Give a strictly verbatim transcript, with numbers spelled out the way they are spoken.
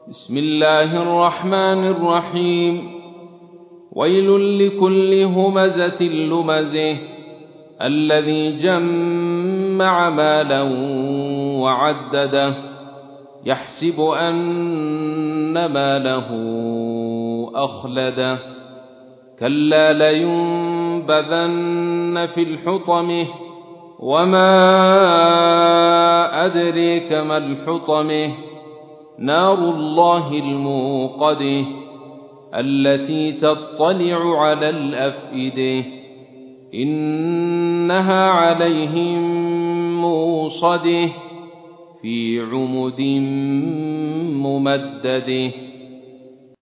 بسم الله الرحمن الرحيم. ويل لكل همزة لمزه الذي جمع مالا وعدده يحسب أن ماله أخلده كلا لينبذن في الحطمة وما أدريك ما الحطمة نار الله الموقدة التي تطلع على الأفئدة إنها عليهم موصدة في عمد ممدده.